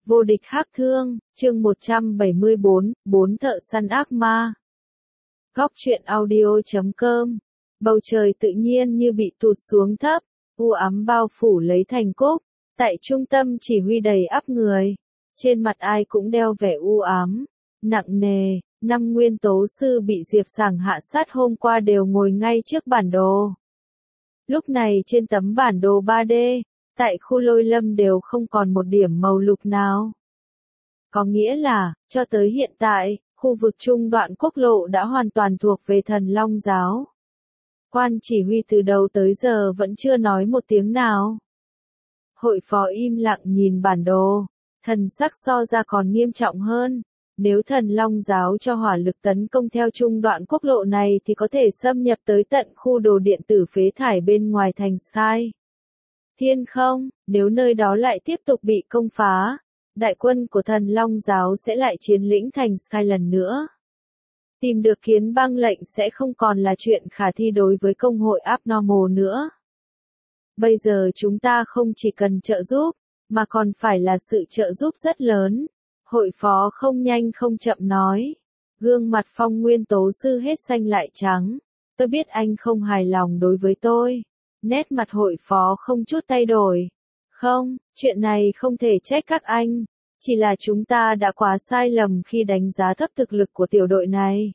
Vô địch hắc thương, chương 174, 4 thợ săn ác ma. Góc truyện audio.com. Bầu trời tự nhiên như bị tụt xuống thấp, u ám bao phủ lấy thành cúc. Tại trung tâm chỉ huy đầy ắp người. Trên mặt ai cũng đeo vẻ u ám, nặng nề. 5 nguyên tố sư bị Diệp Sảng hạ sát hôm qua đều ngồi ngay trước bản đồ. Lúc này trên tấm bản đồ 3D, tại khu Lôi Lâm đều không còn một điểm màu lục nào. Có nghĩa là, cho tới hiện tại, khu vực trung đoạn quốc lộ đã hoàn toàn thuộc về Thần Long giáo. Quan chỉ huy từ đầu tới giờ vẫn chưa nói một tiếng nào. Hội phó im lặng nhìn bản đồ, thần sắc so ra còn nghiêm trọng hơn. Nếu Thần Long giáo cho hỏa lực tấn công theo trung đoạn quốc lộ này thì có thể xâm nhập tới tận khu đồ điện tử phế thải bên ngoài thành Sky. Thiên không, nếu nơi đó lại tiếp tục bị công phá, đại quân của Thần Long giáo sẽ lại chiếm lĩnh thành Sky lần nữa. Tìm được Kiến Băng lệnh sẽ không còn là chuyện khả thi đối với công hội Abnormal nữa. Bây giờ chúng ta không chỉ cần trợ giúp, mà còn phải là sự trợ giúp rất lớn. Hội phó không nhanh không chậm nói. Gương mặt Phong nguyên tố sư hết xanh lại trắng. Tôi biết anh không hài lòng đối với tôi. Nét mặt hội phó không chút thay đổi. Không, chuyện này không thể trách các anh. Chỉ là chúng ta đã quá sai lầm khi đánh giá thấp thực lực của tiểu đội này.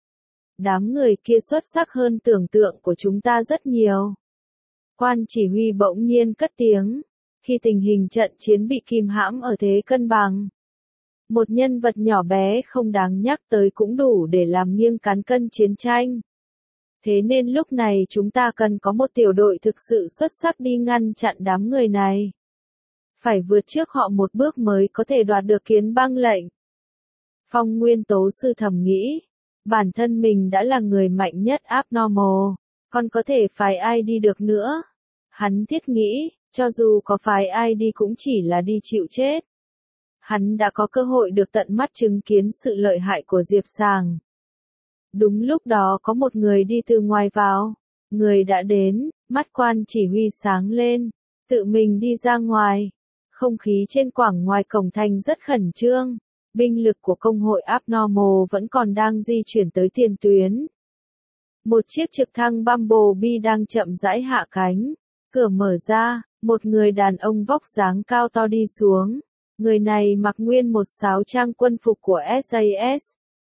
Đám người kia xuất sắc hơn tưởng tượng của chúng ta rất nhiều. Quan chỉ huy bỗng nhiên cất tiếng. Khi tình hình trận chiến bị kìm hãm ở thế cân bằng. Một nhân vật nhỏ bé không đáng nhắc tới cũng đủ để làm nghiêng cán cân chiến tranh. Thế nên lúc này chúng ta cần có một tiểu đội thực sự xuất sắc đi ngăn chặn đám người này. Phải vượt trước họ một bước mới có thể đoạt được Kiến Băng lệnh. Phong nguyên tố sư thầm nghĩ. Bản thân mình đã là người mạnh nhất Abnormal. Còn có thể phái ai đi được nữa. Hắn thiết nghĩ, cho dù có phái ai đi cũng chỉ là đi chịu chết. Hắn đã có cơ hội được tận mắt chứng kiến sự lợi hại của Diệp Sảng. Đúng lúc đó có một người đi từ ngoài vào. Người đã đến, mắt quan chỉ huy sáng lên, tự mình đi ra ngoài. Không khí trên quảng ngoài cổng thành rất khẩn trương. Binh lực của công hội Abnormal vẫn còn đang di chuyển tới tiền tuyến. Một chiếc trực thăng Bumblebee đang chậm rãi hạ cánh. Cửa mở ra, một người đàn ông vóc dáng cao to đi xuống. Người này mặc nguyên một sáo trang quân phục của SAS.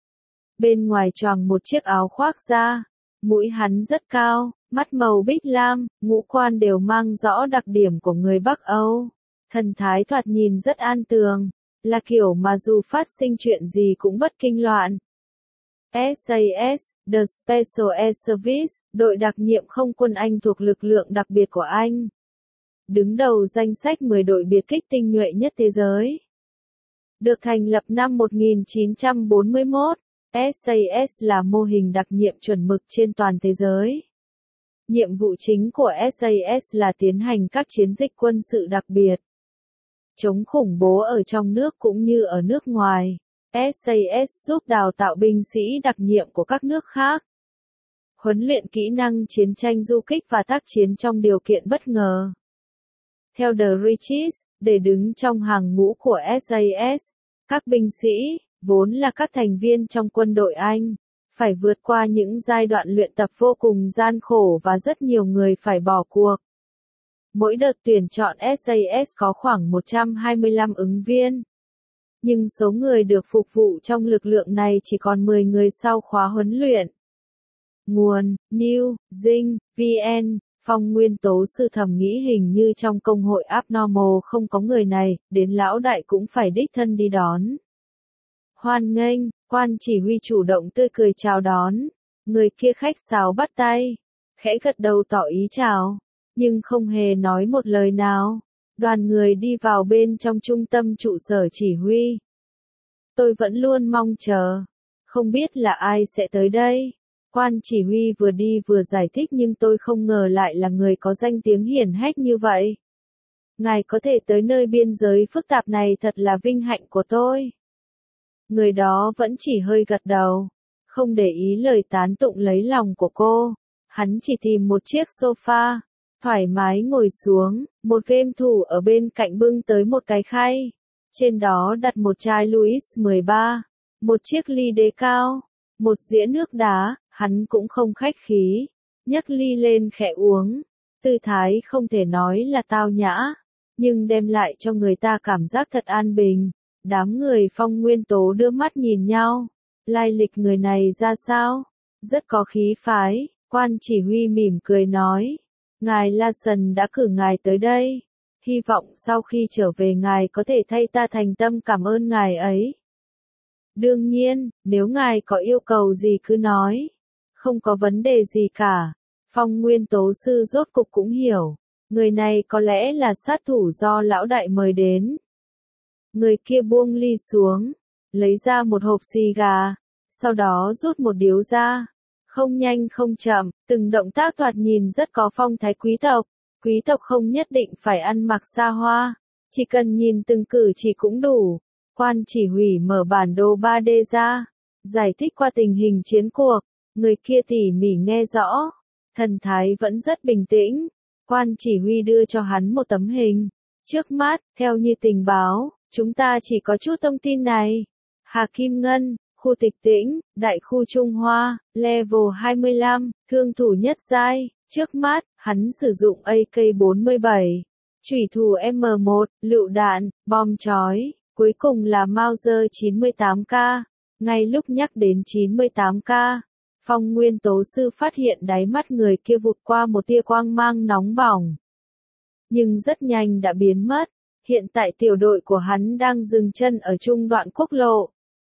Bên ngoài choàng một chiếc áo khoác da. Mũi hắn rất cao, mắt màu bích lam, ngũ quan đều mang rõ đặc điểm của người Bắc Âu. Thần thái thoạt nhìn rất an tường, là kiểu mà dù phát sinh chuyện gì cũng bất kinh loạn. SAS, The Special Air Service, đội đặc nhiệm không quân Anh thuộc lực lượng đặc biệt của Anh. Đứng đầu danh sách 10 đội biệt kích tinh nhuệ nhất thế giới. Được thành lập năm 1941, SAS là mô hình đặc nhiệm chuẩn mực trên toàn thế giới. Nhiệm vụ chính của SAS là tiến hành các chiến dịch quân sự đặc biệt. Chống khủng bố ở trong nước cũng như ở nước ngoài. SAS giúp đào tạo binh sĩ đặc nhiệm của các nước khác. Huấn luyện kỹ năng chiến tranh du kích và tác chiến trong điều kiện bất ngờ. Theo The Riches, để đứng trong hàng ngũ của SAS, các binh sĩ, vốn là các thành viên trong quân đội Anh, phải vượt qua những giai đoạn luyện tập vô cùng gian khổ và rất nhiều người phải bỏ cuộc. Mỗi đợt tuyển chọn SAS có khoảng 125 ứng viên. Nhưng số người được phục vụ trong lực lượng này chỉ còn 10 người sau khóa huấn luyện. Nguồn, New, Dinh, VN, Phong nguyên tố sư thầm nghĩ hình như trong công hội Abnormal không có người này, đến lão đại cũng phải đích thân đi đón. Hoan nghênh, quan chỉ huy chủ động tươi cười chào đón. Người kia khách sáo bắt tay, khẽ gật đầu tỏ ý chào, nhưng không hề nói một lời nào. Đoàn người đi vào bên trong trung tâm trụ sở chỉ huy. Tôi vẫn luôn mong chờ. Không biết là ai sẽ tới đây. Quan chỉ huy vừa đi vừa giải thích nhưng tôi không ngờ lại là người có danh tiếng hiển hách như vậy. Ngài có thể tới nơi biên giới phức tạp này thật là vinh hạnh của tôi. Người đó vẫn chỉ hơi gật đầu. Không để ý lời tán tụng lấy lòng của cô. Hắn chỉ tìm một chiếc sofa. Thoải mái ngồi xuống, một game thủ ở bên cạnh bưng tới một cái khay. Trên đó đặt một chai Louis 13, một chiếc ly đế cao, một dĩa nước đá, hắn cũng không khách khí, nhấc ly lên khẽ uống. Tư thái không thể nói là tao nhã, nhưng đem lại cho người ta cảm giác thật an bình. Đám người Phong Nguyên Tố đưa mắt nhìn nhau, lai lịch người này ra sao? Rất có khí phái, quan chỉ huy mỉm cười nói. Ngài La Sần đã cử ngài tới đây. Hy vọng sau khi trở về ngài có thể thay ta thành tâm cảm ơn ngài ấy. Đương nhiên, nếu ngài có yêu cầu gì cứ nói. Không có vấn đề gì cả. Phong Nguyên Tố sư rốt cục cũng hiểu. Người này có lẽ là sát thủ do lão đại mời đến. Người kia buông ly xuống, lấy ra một hộp xì gà, sau đó rút một điếu ra. Không nhanh không chậm, từng động tác thoạt nhìn rất có phong thái quý tộc. Quý tộc không nhất định phải ăn mặc xa hoa, chỉ cần nhìn từng cử chỉ cũng đủ. Quan chỉ huy mở bản đồ 3D ra, giải thích qua tình hình chiến cuộc. Người kia tỉ mỉ nghe rõ, thần thái vẫn rất bình tĩnh. Quan chỉ huy đưa cho hắn một tấm hình. Trước mắt, theo như tình báo, chúng ta chỉ có chút thông tin này. Hà Kim Ngân, khu Tịch Tĩnh, Đại khu Trung Hoa, level 25, thương thủ nhất giai. Trước mắt, hắn sử dụng AK-47, chủy thủ M1, lựu đạn, bom chói, cuối cùng là Mauser 98K. Ngay lúc nhắc đến 98K, Phong Nguyên Tố sư phát hiện đáy mắt người kia vụt qua một tia quang mang nóng bỏng. Nhưng rất nhanh đã biến mất. Hiện tại tiểu đội của hắn đang dừng chân ở trung đoạn quốc lộ.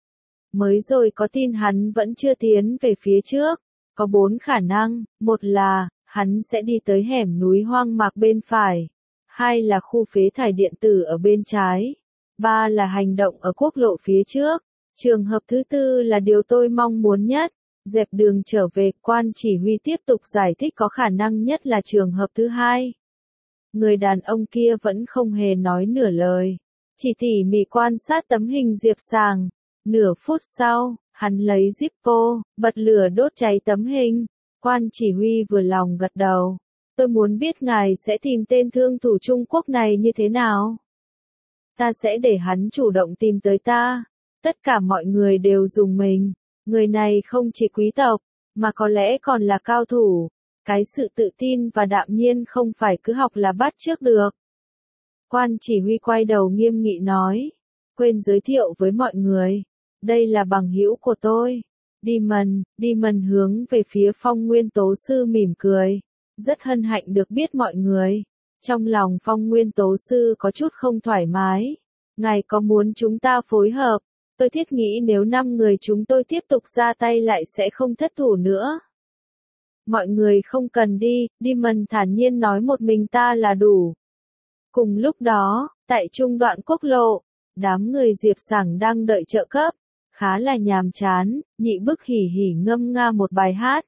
Mới rồi có tin hắn vẫn chưa tiến về phía trước. Có 4 khả năng. Một là, hắn sẽ đi tới hẻm núi hoang mạc bên phải. 2 là khu phế thải điện tử ở bên trái. 3 là hành động ở quốc lộ phía trước. Trường hợp thứ 4 là điều tôi mong muốn nhất. Dẹp đường trở về, quan chỉ huy tiếp tục giải thích có khả năng nhất là trường hợp thứ 2. Người đàn ông kia vẫn không hề nói nửa lời, chỉ tỉ mỉ quan sát tấm hình Diệp Sàng. Nửa phút sau, hắn lấy Zippo, bật lửa đốt cháy tấm hình. Quan chỉ huy vừa lòng gật đầu. Tôi muốn biết ngài sẽ tìm tên thương thủ Trung Quốc này như thế nào. Ta sẽ để hắn chủ động tìm tới ta. Tất cả mọi người đều dùng mình. Người này không chỉ quý tộc, mà có lẽ còn là cao thủ. Cái sự tự tin và đạm nhiên không phải cứ học là bắt chước được. Quan chỉ huy quay đầu nghiêm nghị nói. Quên giới thiệu với mọi người. Đây là bằng hữu của tôi. Demon hướng về phía Phong Nguyên Tố sư mỉm cười. Rất hân hạnh được biết mọi người. Trong lòng Phong Nguyên Tố sư có chút không thoải mái. Ngài có muốn chúng ta phối hợp? Tôi thiết nghĩ nếu 5 người chúng tôi tiếp tục ra tay lại sẽ không thất thủ nữa. Mọi người không cần đi, Demon thản nhiên nói một mình ta là đủ. Cùng lúc đó, tại trung đoạn quốc lộ, đám người Diệp Sảng đang đợi trợ cấp. Khá là nhàm chán, Nhị Bức hỉ hỉ ngâm nga một bài hát.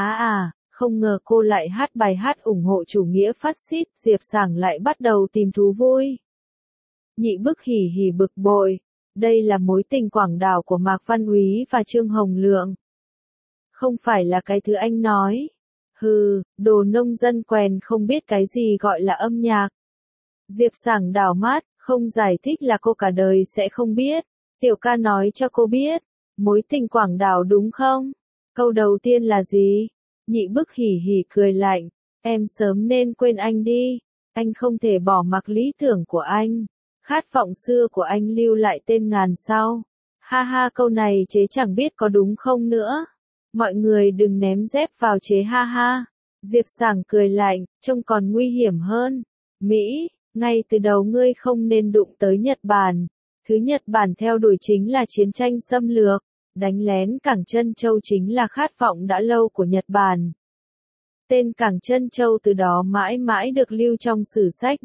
Không ngờ cô lại hát bài hát ủng hộ chủ nghĩa phát xít, Diệp Sảng lại bắt đầu tìm thú vui. Nhị Bức hỉ hỉ bực bội. Đây là mối tình quảng đảo của Mạc Văn Úy và Trương Hồng Lượng. Không phải là cái thứ anh nói. Hừ, đồ nông dân quèn không biết cái gì gọi là âm nhạc. Diệp Sảng đảo mắt, không giải thích là cô cả đời sẽ không biết. Tiểu ca nói cho cô biết. Mối tình quảng đảo đúng không? Câu đầu tiên là gì? Nhị Bức hỉ hỉ cười lạnh. Em sớm nên quên anh đi. Anh không thể bỏ mặc lý tưởng của anh. Khát vọng xưa của anh lưu lại tên ngàn sao. Ha ha, câu này chế chẳng biết có đúng không nữa. Mọi người đừng ném dép vào chế ha ha. Diệp Sảng cười lạnh, trông còn nguy hiểm hơn. Mỹ, ngay từ đầu ngươi không nên đụng tới Nhật Bản. Thứ Nhật Bản theo đuổi chính là chiến tranh xâm lược. Đánh lén Cảng Trân Châu chính là khát vọng đã lâu của Nhật Bản. Tên Cảng Trân Châu từ đó mãi mãi được lưu trong sử sách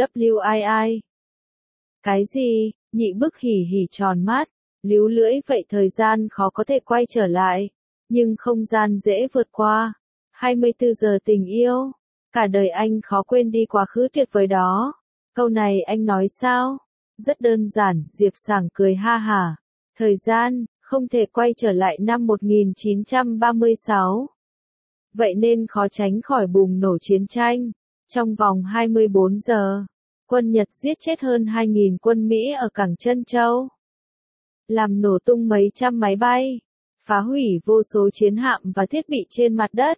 WWII. Cái gì? Nhị Bức hỉ hỉ tròn mắt, líu lưỡi, vậy thời gian khó có thể quay trở lại, nhưng không gian dễ vượt qua. 24 giờ tình yêu, cả đời anh khó quên đi quá khứ tuyệt vời đó. Câu này anh nói sao? Rất đơn giản, Diệp Sảng cười ha hả. Thời gian, không thể quay trở lại năm 1936. Vậy nên khó tránh khỏi bùng nổ chiến tranh. Trong vòng 24 giờ, Quân Nhật giết chết hơn 2.000 quân Mỹ ở cảng Trân Châu, làm nổ tung mấy trăm máy bay, phá hủy vô số chiến hạm và thiết bị trên mặt đất,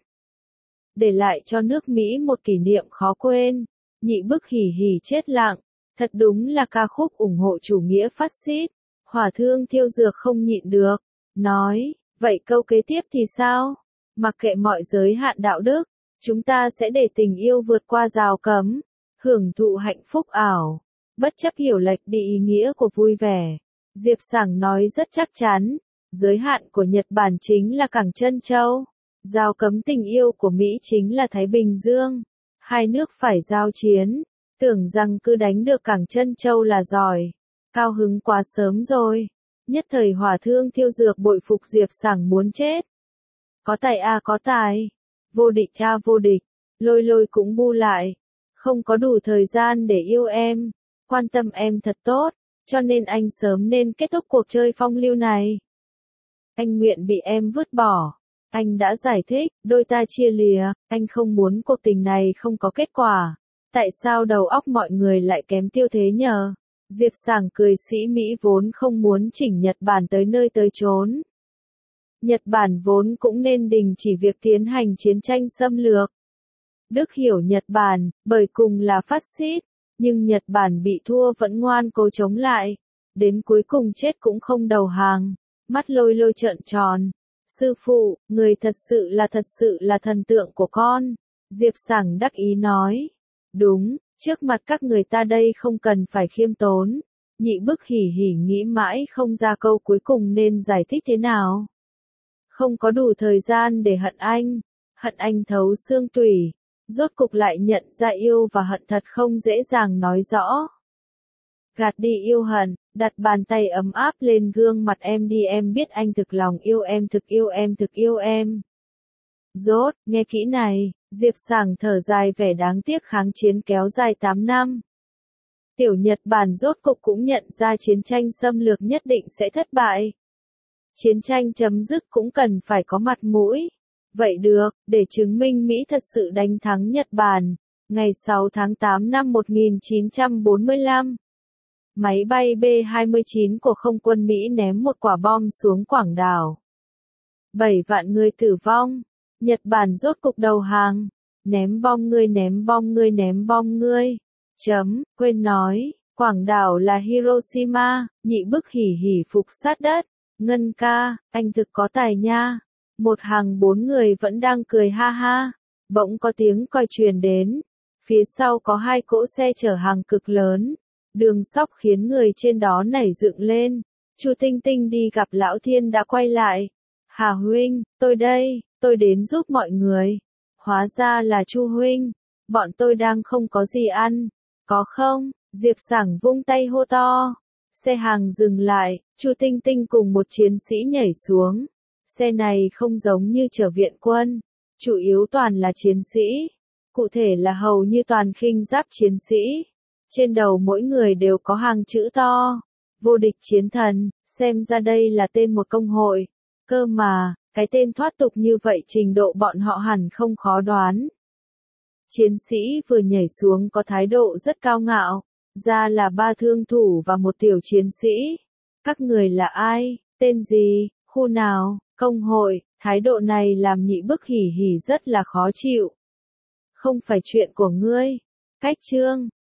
để lại cho nước Mỹ một kỷ niệm khó quên. Nhị Bức hỉ hỉ chết lặng, thật đúng là ca khúc ủng hộ chủ nghĩa phát xít. Hỏa Thương Thiêu Dược không nhịn được, nói, vậy câu kế tiếp thì sao? Mặc kệ mọi giới hạn đạo đức, chúng ta sẽ để tình yêu vượt qua rào cấm, hưởng thụ hạnh phúc ảo, bất chấp hiểu lệch đi ý nghĩa của vui vẻ. Diệp Sảng nói rất chắc chắn, giới hạn của Nhật Bản chính là cảng Trân Châu, rào cấm tình yêu của Mỹ chính là Thái Bình Dương. Hai nước phải giao chiến, tưởng rằng cứ đánh được cảng Trân Châu là giỏi, cao hứng quá sớm rồi. Nhất thời Hỏa Thương Thiêu Dược bội phục Diệp Sảng muốn chết. Có tài a có tài, vô địch a vô địch, Lôi Lôi cũng bu lại, không có đủ thời gian để yêu em, quan tâm em thật tốt, cho nên anh sớm nên kết thúc cuộc chơi phong lưu này. Anh nguyện bị em vứt bỏ. Anh đã giải thích, đôi ta chia lìa, anh không muốn cuộc tình này không có kết quả. Tại sao đầu óc mọi người lại kém tiêu thế nhờ? Diệp Sảng cười sĩ Mỹ vốn không muốn chỉnh Nhật Bản tới nơi tới chốn. Nhật Bản vốn cũng nên đình chỉ việc tiến hành chiến tranh xâm lược. Đức hiểu Nhật Bản, bởi cùng là phát xít, nhưng Nhật Bản bị thua vẫn ngoan cố chống lại. Đến cuối cùng chết cũng không đầu hàng. Mắt Lôi Lôi trợn tròn. Sư phụ, người thật sự là thần tượng của con. Diệp Sảng đắc ý nói. Đúng, trước mặt các người ta đây không cần phải khiêm tốn. Nhị Bức hỉ hỉ nghĩ mãi không ra câu cuối cùng nên giải thích thế nào. Không có đủ thời gian để hận anh thấu xương tủy. Rốt cục lại nhận ra yêu và hận thật không dễ dàng nói rõ. Gạt đi yêu hận, đặt bàn tay ấm áp lên gương mặt em đi, em biết anh thực lòng yêu em, thực yêu em. Rốt, nghe kỹ này, Diệp Sảng thở dài vẻ đáng tiếc kháng chiến kéo dài 8 năm. Tiểu Nhật Bản rốt cục cũng nhận ra chiến tranh xâm lược nhất định sẽ thất bại. Chiến tranh chấm dứt cũng cần phải có mặt mũi. Vậy được, để chứng minh Mỹ thật sự đánh thắng Nhật Bản, ngày 6 tháng 8 năm 1945. Máy bay B-29 của không quân Mỹ ném một quả bom xuống Quảng đảo. 7 vạn người tử vong. Nhật Bản rốt cục đầu hàng. Ném bom ngươi. Quên nói, Quảng đảo là Hiroshima. Nhị Bức hỉ hỉ phục sát đất. Ngân ca, anh thực có tài nha. Một hàng 4 người vẫn đang cười ha ha. Bỗng có tiếng còi truyền đến. Phía sau có 2 cỗ xe chở hàng cực lớn. Đường sóc khiến người trên đó nảy dựng lên. Chu Tinh Tinh đi gặp Lão Thiên đã quay lại. Hà huynh, tôi đây, tôi đến giúp mọi người. Hóa ra là Chu huynh. Bọn tôi đang không có gì ăn. Có không? Diệp Sảng vung tay hô to. Xe hàng dừng lại, Chu Tinh Tinh cùng một chiến sĩ nhảy xuống. Xe này không giống như chở viện quân. Chủ yếu toàn là chiến sĩ. Cụ thể là hầu như toàn khinh giáp chiến sĩ. Trên đầu mỗi người đều có hàng chữ to. Vô địch chiến thần, xem ra đây là tên một công hội. Cơ mà, cái tên thoát tục như vậy trình độ bọn họ hẳn không khó đoán. Chiến sĩ vừa nhảy xuống có thái độ rất cao ngạo. Ra là 3 thương thủ và một tiểu chiến sĩ. Các người là ai, tên gì, khu nào, công hội, thái độ này làm Nhị Bức hỉ hỉ rất là khó chịu. Không phải chuyện của ngươi. Cách chương